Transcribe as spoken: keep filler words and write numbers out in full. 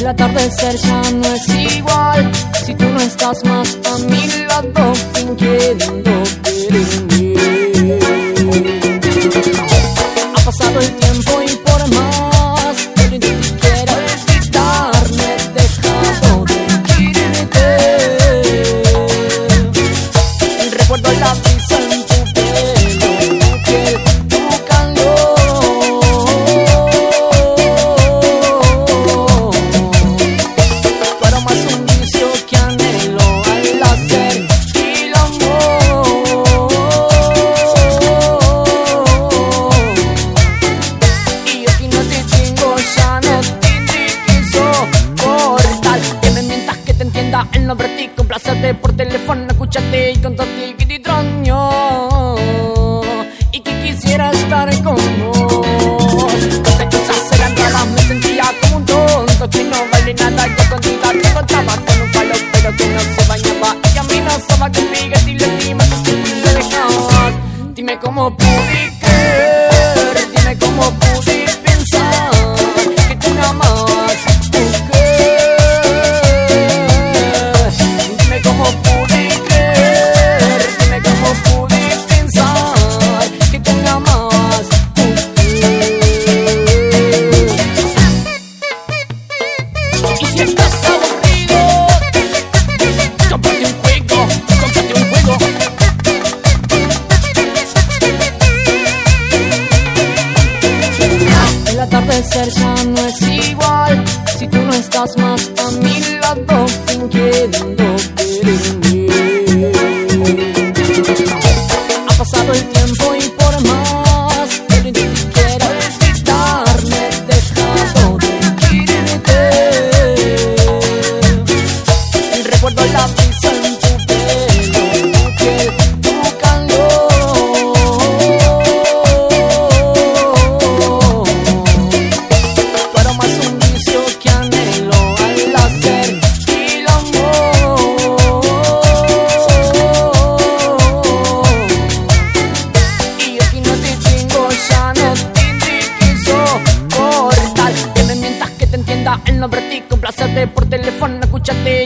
El atardecer ya no es igual si tú no estás más a mi lado, fingiendo quererme. Ha pasado el tiempo y por más que ni siquiera evitarme he dejado de quererte. Recuerdo la brisa en tu pelo, tu piel, tu calor. Tu aroma es un vicio que anhelo al hacer el amor. Y yo que no te tengo, ya no tendré que soportar que me mientas, que te entienda el nombre de ti, complacerte por teléfono, escúchate y contate que te extraño y que quisiera estar con vos. Estas cosas eran raras, me sentía como un tonto que no vale nada. Yo contigo te encontraba con un palo, pero que no se bañaba y a mí no soba conmigo y le dimos que le dejabas. Dime cómo pude creer, dime cómo pude pensar que tú nada más dime cómo pude creer, dime cómo pude pensar que tú nada más y si estás aburrido, cómprate un juego, cómprate un juego. El atardecer ya no es igual si tú no estás más a mi lado, fingiendo quererme. Ha pasado el tiempo y por más que ni siquiera evitarme he dejado de quererte. Recuerdo la brisa en tu pelo, tu piel, tu calor. Tu aroma es un vicio que anhelo al hacer el amor. Y yo que no te tengo, ya no tendré que soportar que me mientas, que te entienda el nombre de ti, complacerte por teléfono, escúchate